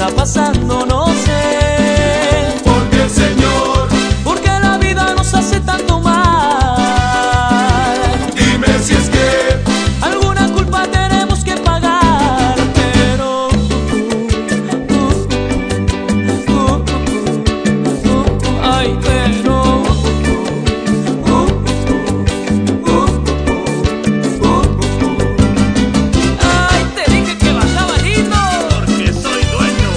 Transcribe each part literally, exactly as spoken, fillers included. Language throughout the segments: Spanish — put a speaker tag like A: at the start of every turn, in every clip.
A: está pasando, no sé.
B: ¿Por qué, Señor?
A: ¿Por qué la vida nos hace tanto mal?
B: Dime si es que
A: alguna culpa tenemos que pagar, pero uh, uh, uh, uh, uh, uh, ay, pero uh, uh, uh, uh, uh, ay, te dije que bajaba lindo,
C: porque soy dueño.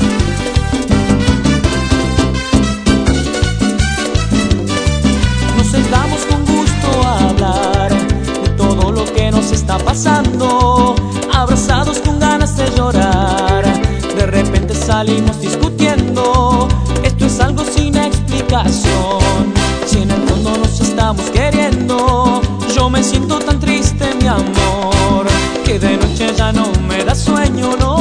A: Nos sentamos con gusto a hablar de todo lo que nos está pasando, abrazados con ganas de llorar. De repente salimos discutiendo, esto es algo sin explicación. Si en el fondo nos estamos queriendo, yo me siento tan triste, mi amor, que de noche ya no me da sueño, no.